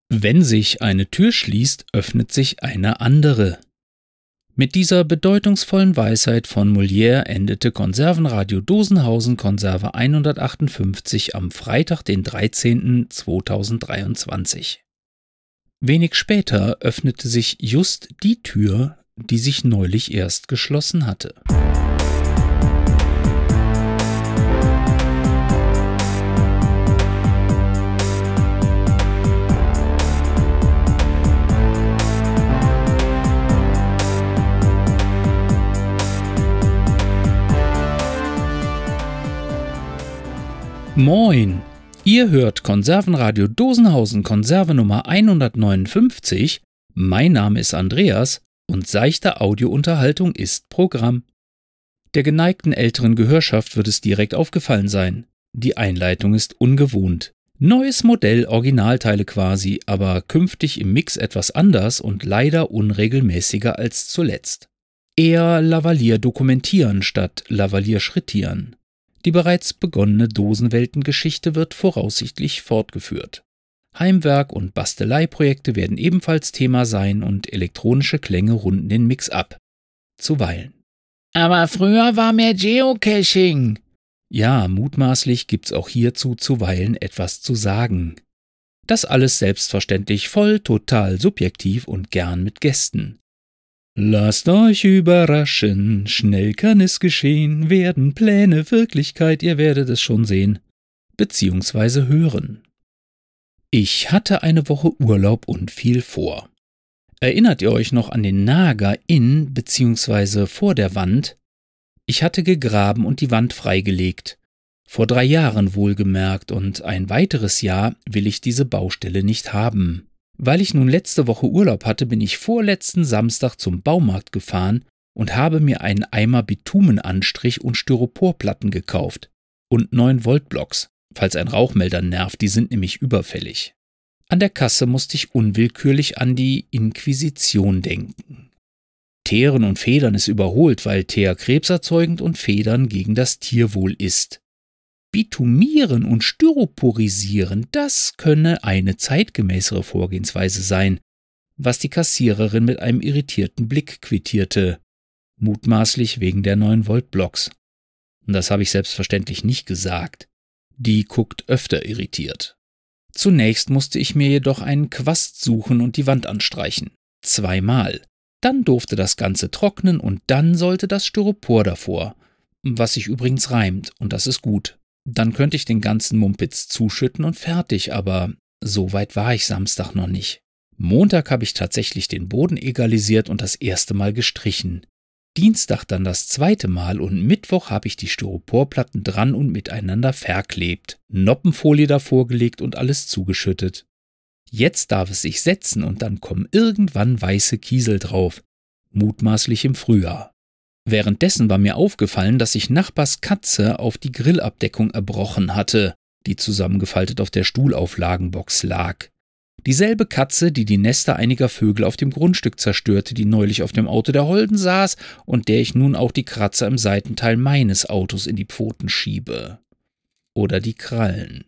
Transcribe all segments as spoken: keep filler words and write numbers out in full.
Wenn sich eine Tür schließt, öffnet sich eine andere. Mit dieser bedeutungsvollen Weisheit von Molière endete Konservenradio Dosenhausen Konserve hundertachtundfünfzig am Freitag, den dreizehnten zweitausenddreiundzwanzig. Wenig später öffnete sich just die Tür, die sich neulich erst geschlossen hatte. Moin! Ihr hört Konservenradio Dosenhausen Konserve Nummer hundertneunundfünfzig. Mein Name ist Andreas und seichte Audiounterhaltung ist Programm. Der geneigten älteren Gehörschaft wird es direkt aufgefallen sein. Die Einleitung ist ungewohnt. Neues Modell, Originalteile quasi, aber künftig im Mix etwas anders und leider unregelmäßiger als zuletzt. Eher Lavalier dokumentieren statt Lavalier schrittieren. Die bereits begonnene Dosenweltengeschichte wird voraussichtlich fortgeführt. Heimwerk- und Basteleiprojekte werden ebenfalls Thema sein und elektronische Klänge runden den Mix ab. Zuweilen. Aber früher war mehr Geocaching. Ja, mutmaßlich gibt's auch hierzu zuweilen etwas zu sagen. Das alles selbstverständlich voll total subjektiv und gern mit Gästen. Lasst euch überraschen, schnell kann es geschehen, werden Pläne Wirklichkeit, ihr werdet es schon sehen, beziehungsweise hören. Ich hatte eine Woche Urlaub und viel vor. Erinnert ihr euch noch an den Nager in beziehungsweise vor der Wand? Ich hatte gegraben und die Wand freigelegt. Vor drei Jahren wohlgemerkt, und ein weiteres Jahr will ich diese Baustelle nicht haben. Weil ich nun letzte Woche Urlaub hatte, bin ich vorletzten Samstag zum Baumarkt gefahren und habe mir einen Eimer Bitumenanstrich und Styroporplatten gekauft. Und neun Volt Blocks, falls ein Rauchmelder nervt, die sind nämlich überfällig. An der Kasse musste ich unwillkürlich an die Inquisition denken. Teeren und Federn ist überholt, weil Teer krebserzeugend und Federn gegen das Tierwohl ist. Bitumieren und Styroporisieren, das könne eine zeitgemäßere Vorgehensweise sein, was die Kassiererin mit einem irritierten Blick quittierte, mutmaßlich wegen der neun Volt Blocks. Und das habe ich selbstverständlich nicht gesagt. Die guckt öfter irritiert. Zunächst musste ich mir jedoch einen Quast suchen und die Wand anstreichen. Zweimal. Dann durfte das Ganze trocknen und dann sollte das Styropor davor, was sich übrigens reimt, und das ist gut. Dann könnte ich den ganzen Mumpitz zuschütten und fertig, aber so weit war ich Samstag noch nicht. Montag habe ich tatsächlich den Boden egalisiert und das erste Mal gestrichen. Dienstag dann das zweite Mal und Mittwoch habe ich die Styroporplatten dran und miteinander verklebt, Noppenfolie davor gelegt und alles zugeschüttet. Jetzt darf es sich setzen und dann kommen irgendwann weiße Kiesel drauf, mutmaßlich im Frühjahr. Währenddessen war mir aufgefallen, dass sich Nachbars Katze auf die Grillabdeckung erbrochen hatte, die zusammengefaltet auf der Stuhlauflagenbox lag. Dieselbe Katze, die die Nester einiger Vögel auf dem Grundstück zerstörte, die neulich auf dem Auto der Holden saß und der ich nun auch die Kratzer im Seitenteil meines Autos in die Pfoten schiebe. Oder die Krallen.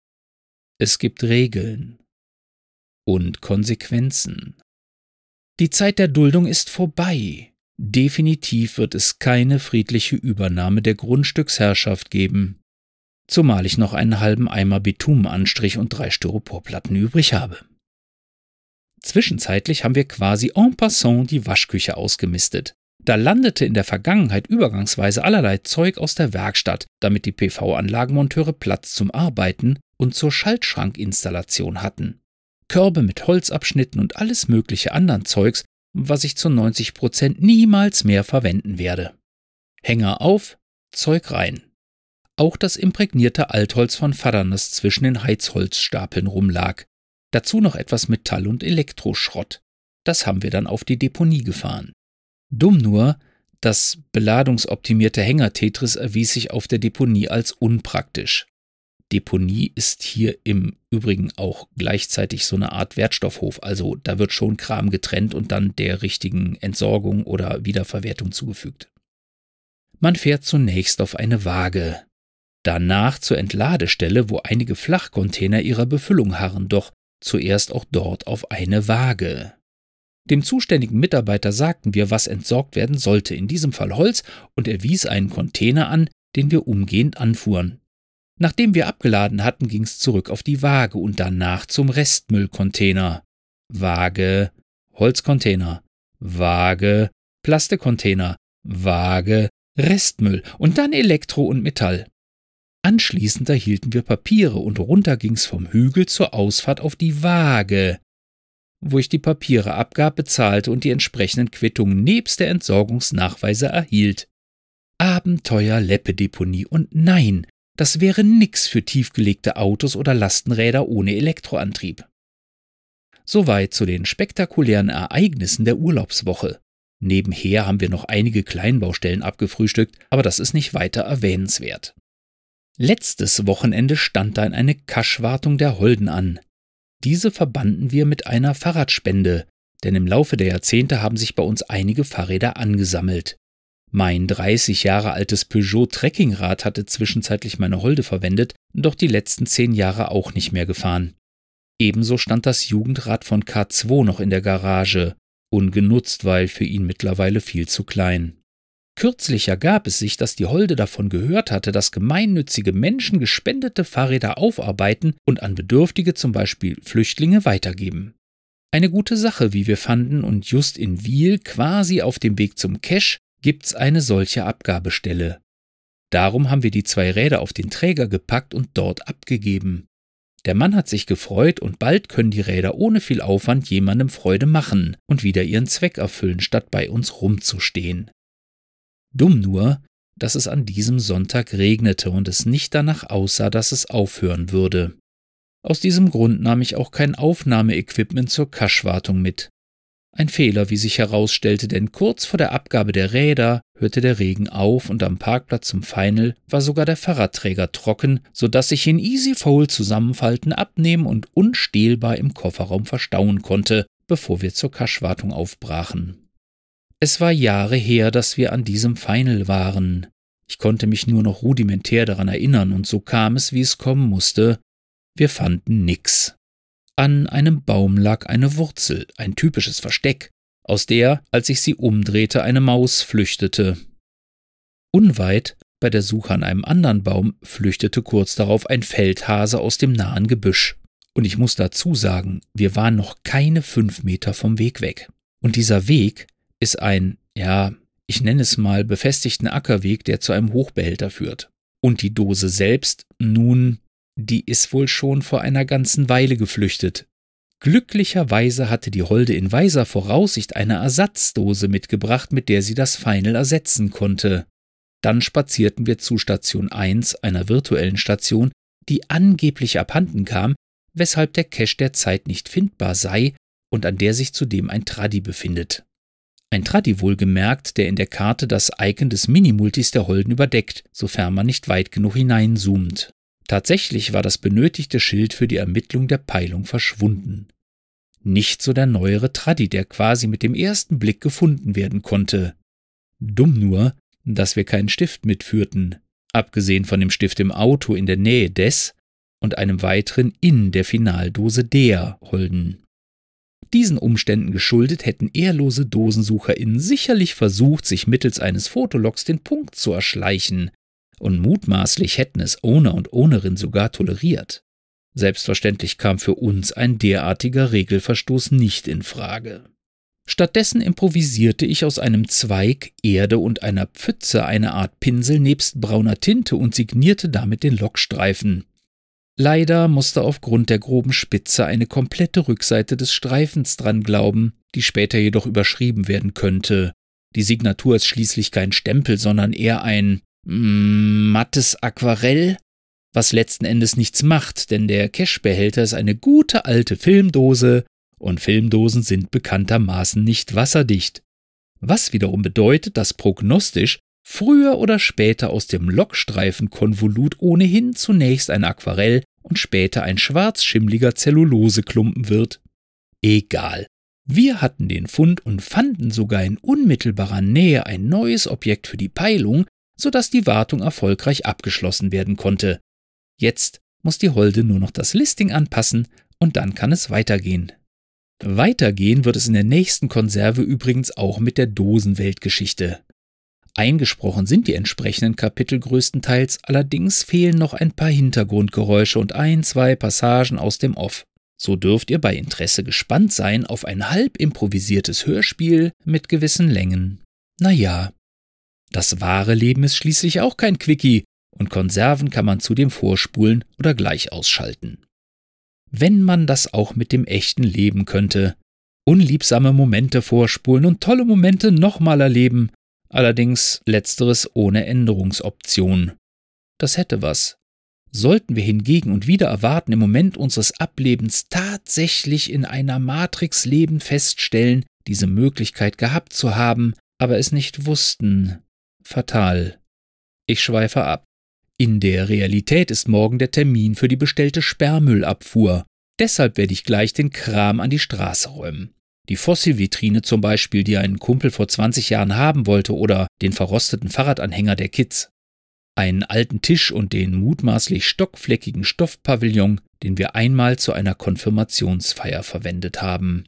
Es gibt Regeln. Und Konsequenzen. Die Zeit der Duldung ist vorbei. Definitiv wird es keine friedliche Übernahme der Grundstücksherrschaft geben, zumal ich noch einen halben Eimer Bitumenanstrich und drei Styroporplatten übrig habe. Zwischenzeitlich haben wir quasi en passant die Waschküche ausgemistet. Da landete in der Vergangenheit übergangsweise allerlei Zeug aus der Werkstatt, damit die P V-Anlagenmonteure Platz zum Arbeiten und zur Schaltschrankinstallation hatten. Körbe mit Holzabschnitten und alles mögliche anderen Zeugs, was ich zu neunzig Prozent niemals mehr verwenden werde. Hänger auf, Zeug rein. Auch das imprägnierte Altholz von Vattern, das zwischen den Heizholzstapeln rumlag. Dazu noch etwas Metall- und Elektroschrott. Das haben wir dann auf die Deponie gefahren. Dumm nur, das beladungsoptimierte Hänger-Tetris erwies sich auf der Deponie als unpraktisch. Deponie ist hier im Übrigen auch gleichzeitig so eine Art Wertstoffhof, also da wird schon Kram getrennt und dann der richtigen Entsorgung oder Wiederverwertung zugefügt. Man fährt zunächst auf eine Waage, danach zur Entladestelle, wo einige Flachcontainer ihrer Befüllung harren, doch zuerst auch dort auf eine Waage. Dem zuständigen Mitarbeiter sagten wir, was entsorgt werden sollte, in diesem Fall Holz, und er wies einen Container an, den wir umgehend anfuhren. Nachdem wir abgeladen hatten, ging es zurück auf die Waage und danach zum Restmüllcontainer. Waage, Holzcontainer, Waage, Plastikcontainer, Waage, Restmüll und dann Elektro und Metall. Anschließend erhielten wir Papiere und runter ging's vom Hügel zur Ausfahrt auf die Waage, wo ich die Papiere abgab, bezahlte und die entsprechenden Quittungen nebst der Entsorgungsnachweise erhielt. Abenteuer Leppedeponie und nein, das wäre nix für tiefgelegte Autos oder Lastenräder ohne Elektroantrieb. Soweit zu den spektakulären Ereignissen der Urlaubswoche. Nebenher haben wir noch einige Kleinbaustellen abgefrühstückt, aber das ist nicht weiter erwähnenswert. Letztes Wochenende stand dann eine Kaschwartung der Holden an. Diese verbanden wir mit einer Fahrradspende, denn im Laufe der Jahrzehnte haben sich bei uns einige Fahrräder angesammelt. Mein dreißig Jahre altes Peugeot Trekkingrad hatte zwischenzeitlich meine Holde verwendet, doch die letzten zehn Jahre auch nicht mehr gefahren. Ebenso stand das Jugendrad von K zwei noch in der Garage, ungenutzt, weil für ihn mittlerweile viel zu klein. Kürzlich ergab es sich, dass die Holde davon gehört hatte, dass gemeinnützige Menschen gespendete Fahrräder aufarbeiten und an Bedürftige, zum Beispiel Flüchtlinge, weitergeben. Eine gute Sache, wie wir fanden, und just in Wiel, quasi auf dem Weg zum Cache, gibt's eine solche Abgabestelle. Darum haben wir die zwei Räder auf den Träger gepackt und dort abgegeben. Der Mann hat sich gefreut und bald können die Räder ohne viel Aufwand jemandem Freude machen und wieder ihren Zweck erfüllen, statt bei uns rumzustehen. Dumm nur, dass es an diesem Sonntag regnete und es nicht danach aussah, dass es aufhören würde. Aus diesem Grund nahm ich auch kein Aufnahmeequipment zur Kaschwartung mit. Ein Fehler, wie sich herausstellte, denn kurz vor der Abgabe der Räder hörte der Regen auf und am Parkplatz zum Final war sogar der Fahrradträger trocken, sodass ich ihn easy fold zusammenfalten, abnehmen und unstehlbar im Kofferraum verstauen konnte, bevor wir zur Kaschwartung aufbrachen. Es war Jahre her, dass wir an diesem Final waren. Ich konnte mich nur noch rudimentär daran erinnern und so kam es, wie es kommen musste. Wir fanden nix. An einem Baum lag eine Wurzel, ein typisches Versteck, aus der, als ich sie umdrehte, eine Maus flüchtete. Unweit, bei der Suche an einem anderen Baum, flüchtete kurz darauf ein Feldhase aus dem nahen Gebüsch. Und ich muss dazu sagen, wir waren noch keine fünf Meter vom Weg weg. Und dieser Weg ist ein, ja, ich nenne es mal befestigten Ackerweg, der zu einem Hochbehälter führt. Und die Dose selbst, nun, die ist wohl schon vor einer ganzen Weile geflüchtet. Glücklicherweise hatte die Holde in weiser Voraussicht eine Ersatzdose mitgebracht, mit der sie das Final ersetzen konnte. Dann spazierten wir zu Station eins, einer virtuellen Station, die angeblich abhanden kam, weshalb der Cache derzeit nicht findbar sei und an der sich zudem ein Traddy befindet. Ein Traddy wohlgemerkt, der in der Karte das Icon des Minimultis der Holden überdeckt, sofern man nicht weit genug hineinzoomt. Tatsächlich war das benötigte Schild für die Ermittlung der Peilung verschwunden. Nicht so der neuere Traddy, der quasi mit dem ersten Blick gefunden werden konnte. Dumm nur, dass wir keinen Stift mitführten, abgesehen von dem Stift im Auto in der Nähe des und einem weiteren in der Finaldose der Holden. Diesen Umständen geschuldet hätten ehrlose DosensucherInnen sicherlich versucht, sich mittels eines Fotologs den Punkt zu erschleichen, und mutmaßlich hätten es Owner und Ownerin sogar toleriert. Selbstverständlich kam für uns ein derartiger Regelverstoß nicht in Frage. Stattdessen improvisierte ich aus einem Zweig, Erde und einer Pfütze eine Art Pinsel nebst brauner Tinte und signierte damit den Lokstreifen. Leider musste aufgrund der groben Spitze eine komplette Rückseite des Streifens dran glauben, die später jedoch überschrieben werden könnte. Die Signatur ist schließlich kein Stempel, sondern eher ein mm, mattes Aquarell, was letzten Endes nichts macht, denn der Cashbehälter ist eine gute alte Filmdose und Filmdosen sind bekanntermaßen nicht wasserdicht. Was wiederum bedeutet, dass prognostisch früher oder später aus dem Lokstreifenkonvolut ohnehin zunächst ein Aquarell und später ein schwarzschimmliger Zelluloseklumpen wird. Egal. Wir hatten den Fund und fanden sogar in unmittelbarer Nähe ein neues Objekt für die Peilung, sodass die Wartung erfolgreich abgeschlossen werden konnte. Jetzt muss die Holde nur noch das Listing anpassen und dann kann es weitergehen. Weitergehen wird es in der nächsten Konserve übrigens auch mit der Dosenweltgeschichte. Eingesprochen sind die entsprechenden Kapitel größtenteils, allerdings fehlen noch ein paar Hintergrundgeräusche und ein, zwei Passagen aus dem Off. So dürft ihr bei Interesse gespannt sein auf ein halb improvisiertes Hörspiel mit gewissen Längen. Naja, das wahre Leben ist schließlich auch kein Quickie und Konserven kann man zudem vorspulen oder gleich ausschalten. Wenn man das auch mit dem echten Leben könnte. Unliebsame Momente vorspulen und tolle Momente nochmal erleben, allerdings letzteres ohne Änderungsoption. Das hätte was. Sollten wir hingegen und wieder erwarten im Moment unseres Ablebens tatsächlich in einer Matrix-Leben feststellen, diese Möglichkeit gehabt zu haben, aber es nicht wussten. Fatal. Ich schweife ab. In der Realität ist morgen der Termin für die bestellte Sperrmüllabfuhr. Deshalb werde ich gleich den Kram an die Straße räumen. Die Fossil-Vitrine zum Beispiel, die ein Kumpel vor zwanzig Jahren haben wollte, oder den verrosteten Fahrradanhänger der Kids. Einen alten Tisch und den mutmaßlich stockfleckigen Stoffpavillon, den wir einmal zu einer Konfirmationsfeier verwendet haben.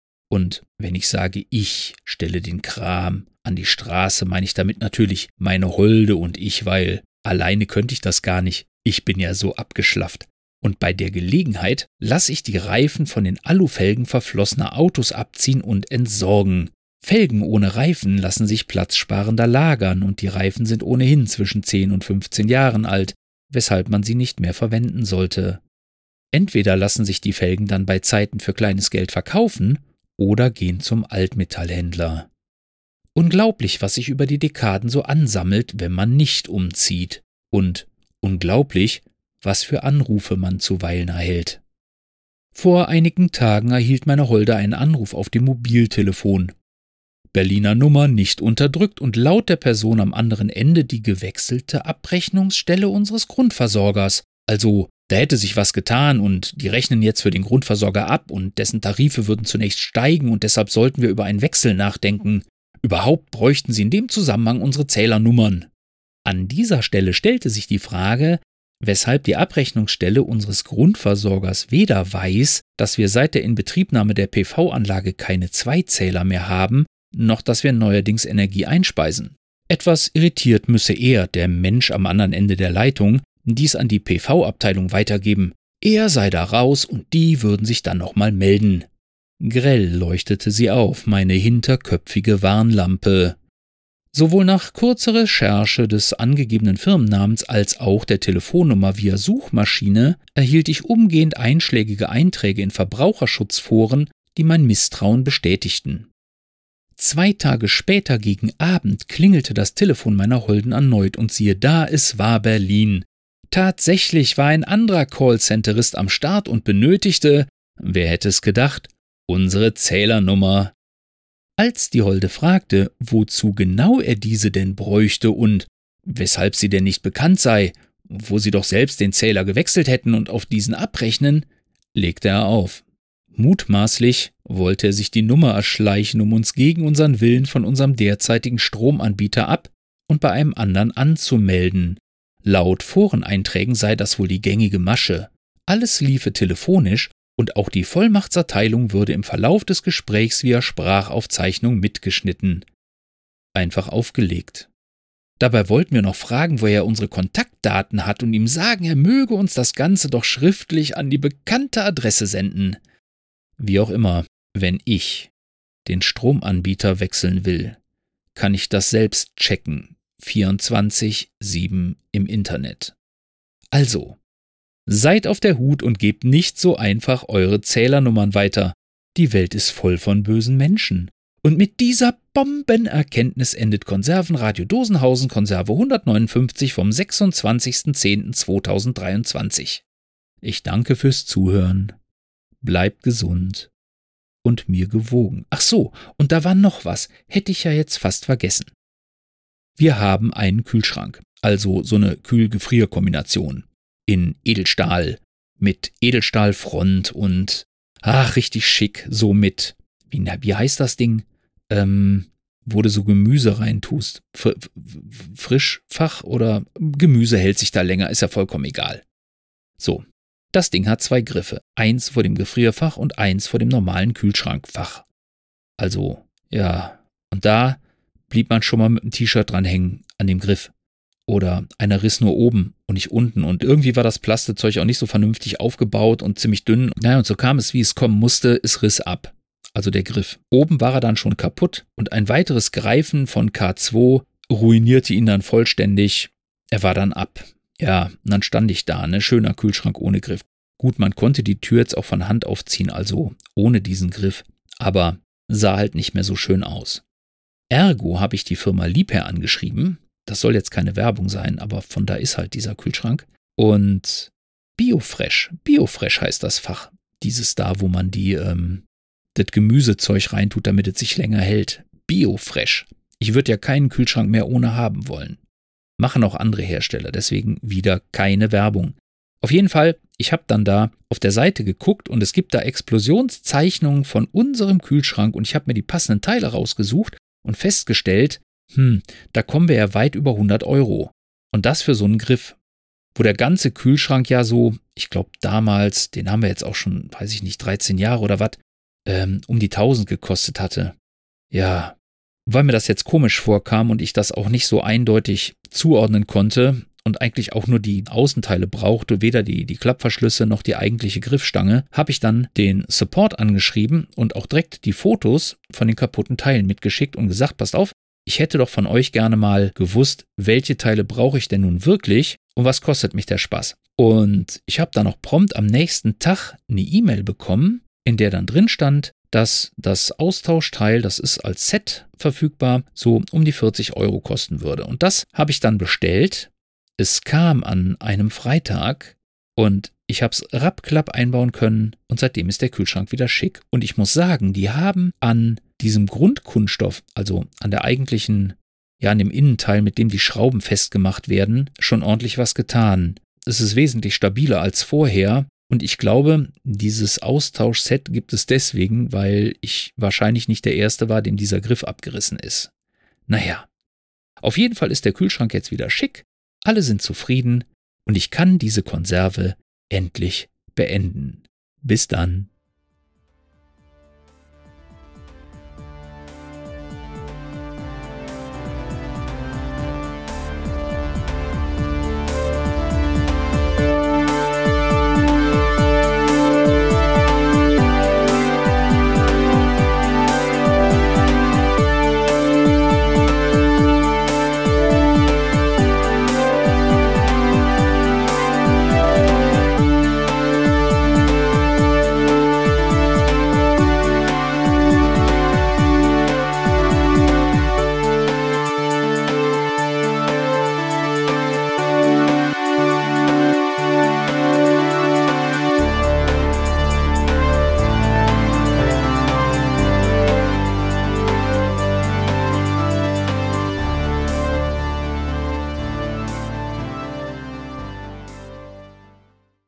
Und wenn ich sage, ich stelle den Kram an die Straße, meine ich damit natürlich meine Holde und ich, weil alleine könnte ich das gar nicht. Ich bin ja so abgeschlafft. Und bei der Gelegenheit lasse ich die Reifen von den Alufelgen verflossener Autos abziehen und entsorgen. Felgen ohne Reifen lassen sich platzsparender lagern und die Reifen sind ohnehin zwischen zehn und fünfzehn Jahren alt, weshalb man sie nicht mehr verwenden sollte. Entweder lassen sich die Felgen dann bei Zeiten für kleines Geld verkaufen oder gehen zum Altmetallhändler. Unglaublich, was sich über die Dekaden so ansammelt, wenn man nicht umzieht. Und unglaublich, was für Anrufe man zuweilen erhält. Vor einigen Tagen erhielt meine Holde einen Anruf auf dem Mobiltelefon. Berliner Nummer nicht unterdrückt und laut der Person am anderen Ende die gewechselte Abrechnungsstelle unseres Grundversorgers. Also, da hätte sich was getan und die rechnen jetzt für den Grundversorger ab und dessen Tarife würden zunächst steigen und deshalb sollten wir über einen Wechsel nachdenken. Überhaupt bräuchten sie in dem Zusammenhang unsere Zählernummern. An dieser Stelle stellte sich die Frage, weshalb die Abrechnungsstelle unseres Grundversorgers weder weiß, dass wir seit der Inbetriebnahme der P V-Anlage keine Zweizähler mehr haben, noch dass wir neuerdings Energie einspeisen. Etwas irritiert müsse er, der Mensch am anderen Ende der Leitung, dies an die P V-Abteilung weitergeben. Er sei da raus und die würden sich dann nochmal melden. Grell leuchtete sie auf, meine hinterköpfige Warnlampe. Sowohl nach kurzer Recherche des angegebenen Firmennamens als auch der Telefonnummer via Suchmaschine erhielt ich umgehend einschlägige Einträge in Verbraucherschutzforen, die mein Misstrauen bestätigten. Zwei Tage später gegen Abend klingelte das Telefon meiner Holden erneut und siehe da, es war Berlin. Tatsächlich war ein anderer Callcenterist am Start und benötigte, wer hätte es gedacht, unsere Zählernummer. Als die Holde fragte, wozu genau er diese denn bräuchte und weshalb sie denn nicht bekannt sei, wo sie doch selbst den Zähler gewechselt hätten und auf diesen abrechnen, legte er auf. Mutmaßlich wollte er sich die Nummer erschleichen, um uns gegen unseren Willen von unserem derzeitigen Stromanbieter ab und bei einem anderen anzumelden. Laut Foreneinträgen sei das wohl die gängige Masche. Alles liefe telefonisch und auch die Vollmachtserteilung würde im Verlauf des Gesprächs via Sprachaufzeichnung mitgeschnitten. Einfach aufgelegt. Dabei wollten wir noch fragen, woher er unsere Kontaktdaten hat und ihm sagen, er möge uns das Ganze doch schriftlich an die bekannte Adresse senden. Wie auch immer, wenn ich den Stromanbieter wechseln will, kann ich das selbst checken, vierundzwanzig sieben im Internet. Also, seid auf der Hut und gebt nicht so einfach eure Zählernummern weiter. Die Welt ist voll von bösen Menschen. Und mit dieser Bombenerkenntnis endet Konservenradio Dosenhausen Konserve hundertneunundfünfzig vom sechsundzwanzigsten zehnten zweitausenddreiundzwanzig. Ich danke fürs Zuhören. Bleibt gesund und mir gewogen. Ach so, und da war noch was, hätte ich ja jetzt fast vergessen. Wir haben einen Kühlschrank, also so eine Kühl-Gefrier-Kombination. In Edelstahl, mit Edelstahlfront und, ach, richtig schick, so mit, wie, wie heißt das Ding? Ähm, wo du so Gemüse reintust. Fr- Frischfach oder Gemüse hält sich da länger, ist ja vollkommen egal. So, Das Ding hat zwei Griffe, eins vor dem Gefrierfach und eins vor dem normalen Kühlschrankfach. Also, ja, und da blieb man schon mal mit dem T-Shirt dran hängen an dem Griff. Oder einer riss nur oben und nicht unten. Und irgendwie war das Plastezeug auch nicht so vernünftig aufgebaut und ziemlich dünn. Naja, und so kam es, wie es kommen musste, es riss ab. Also der Griff. Oben war er dann schon kaputt und ein weiteres Greifen von K zwei ruinierte ihn dann vollständig. Er war dann ab. Ja, und dann stand ich da, ne, schöner Kühlschrank ohne Griff. Gut, man konnte die Tür jetzt auch von Hand aufziehen, also ohne diesen Griff, aber sah halt nicht mehr so schön aus. Ergo habe ich die Firma Liebherr angeschrieben. Das soll jetzt keine Werbung sein, aber von da ist halt dieser Kühlschrank. Und Biofresh, Biofresh heißt das Fach. Dieses da, wo man die, ähm, das Gemüsezeug reintut, damit es sich länger hält. Biofresh. Ich würde ja keinen Kühlschrank mehr ohne haben wollen. Machen auch andere Hersteller, deswegen wieder keine Werbung. Auf jeden Fall, ich habe dann da auf der Seite geguckt und es gibt da Explosionszeichnungen von unserem Kühlschrank und ich habe mir die passenden Teile rausgesucht und festgestellt, hm, da kommen wir ja weit über hundert Euro. Und das für so einen Griff, wo der ganze Kühlschrank ja so, ich glaube damals, den haben wir jetzt auch schon, weiß ich nicht, dreizehn Jahre oder was, ähm, um die tausend gekostet hatte. Ja, weil mir das jetzt komisch vorkam und ich das auch nicht so eindeutig zuordnen konnte und eigentlich auch nur die Außenteile brauchte, weder die, die Klappverschlüsse noch die eigentliche Griffstange, habe ich dann den Support angeschrieben und auch direkt die Fotos von den kaputten Teilen mitgeschickt und gesagt, passt auf, ich hätte doch von euch gerne mal gewusst, welche Teile brauche ich denn nun wirklich und was kostet mich der Spaß. Und ich habe dann auch prompt am nächsten Tag eine E-Mail bekommen, in der dann drin stand, dass das Austauschteil, das ist als Set verfügbar, so um die vierzig Euro kosten würde. Und das habe ich dann bestellt. Es kam an einem Freitag und ich habe es rappklapp einbauen können und seitdem ist der Kühlschrank wieder schick. Und ich muss sagen, die haben an diesem Grundkunststoff, also an der eigentlichen, ja an dem Innenteil, mit dem die Schrauben festgemacht werden, schon ordentlich was getan. Es ist wesentlich stabiler als vorher. Und ich glaube, dieses Austauschset gibt es deswegen, weil ich wahrscheinlich nicht der Erste war, dem dieser Griff abgerissen ist. Naja, auf jeden Fall ist der Kühlschrank jetzt wieder schick, alle sind zufrieden und ich kann diese Konserve endlich beenden. Bis dann.